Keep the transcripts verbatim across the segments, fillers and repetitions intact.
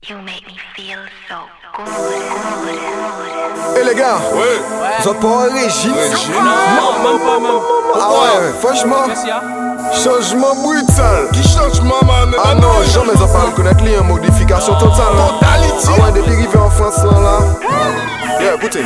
You make me feel so good, good, good. Eh les gars, Ouais. vous êtes pas en régime? Non, même pas, même. Ah ouais, franchement, changement brutal. Qui changement, man? Ah non, jamais ils ont pas reconnaître les modification totale. Totalité. Ah ouais, des dérivés en France là. là. Yeah, écoutez.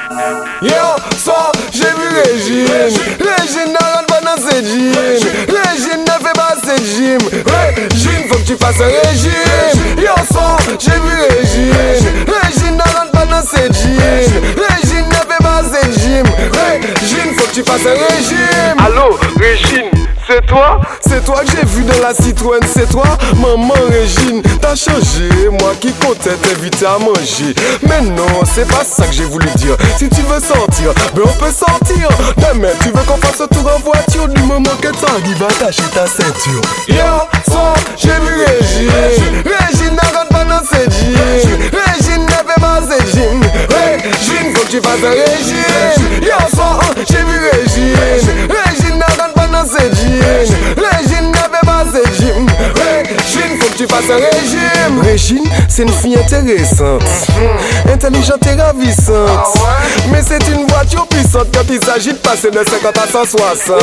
Yo, ça, j'ai vu Régine. Régine n'arrête pas dans ses jeans. Régine ne fait pas ses gym. Régine, faut que tu fasses un régime. Yo, ça, j'ai vu Régine. Régine n'arrête pas dans ses jeans. Régine ne fait pas ses gym. Régine, faut que tu fasses un régime. Allô, Régine, c'est toi? C'est toi que j'ai vu dans la Citroën, c'est toi, maman Régine. T'as changé, moi qui comptais t'inviter à manger. Mais non, c'est pas ça que j'ai voulu dire. Si tu veux sortir, ben on peut sortir. Demain, tu veux qu'on fasse un tour en voiture. Du moment que t'arrives à tâcher ta ceinture. Hier soir, j'ai vu Régine. Régine n'arrête pas dans ses jeans. Régine ne fait pas ses jeans. Régine, faut que tu fasses un régime. Hier soir, j'ai vu Régine. Régine n'arrête pas dans ses jeans. Régine ne fait pas ses gym. Régine, faut que tu fasses un régime. Régine, c'est une fille intéressante, intelligente et ravissante. Mais c'est une voiture puissante quand il s'agit de passer de cinquante à cent soixante.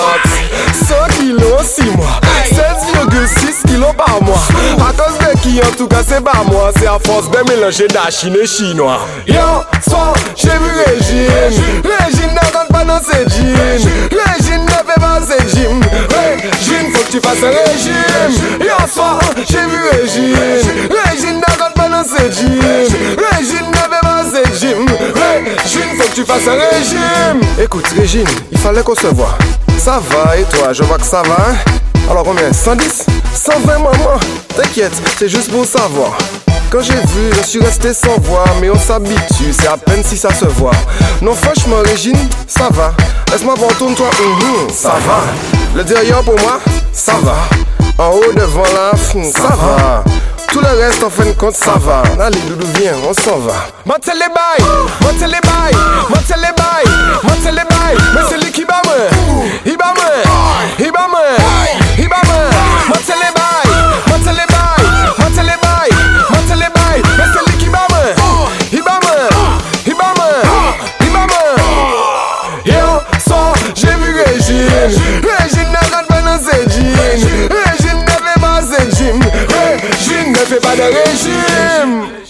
cent kilos en six mois, seize virgule six kilos par mois. À cause de qui, en tout cas c'est pas moi. C'est à force de mélanger d'achine et chinois. Yo, soir, j'ai vu Régine. Régine n'arrête pas dans ses jeans. Régine ne fait pas ses gym. Régine, faut que tu fasses un régime. Hier soir, j'ai vu Régine. Régine n'arrête pas dans ses jeans. Régine ne fait pas ses gym. Régine, faut que tu fasses un régime. Écoute Régine, il fallait qu'on se voit. Ça va et toi, je vois que ça va, hein? Alors combien? cent dix? cent vingt maman? T'inquiète, c'est juste pour savoir. Quand j'ai vu, je suis resté sans voix. Mais on s'habitue, c'est à peine si ça se voit. Non franchement Régine, ça va. Laisse-moi voir, tourne-toi, mm-hmm, ça va. Le derrière pour moi, ça va. En haut, devant là, ça, ça va. va. Tout le reste en fin de compte, ça va. Allez Doudou, viens, on s'en va. Montez les bails, montez les bails, montez les bails, montez les bails. Mais c'est lui qui bat moi, il bat moi, il bat moi, il bat moi. Montez les bails, montez les bails, montez les bails, montez les bails. Mais c'est lui qui bat moi, il bat moi, il bat moi, il bat moi. Yo, ça, j'ai vu Régine. Régine n'arrête pas dans ses jeans. Régine ne fait pas ses gym. Régine ne fait pas de régime.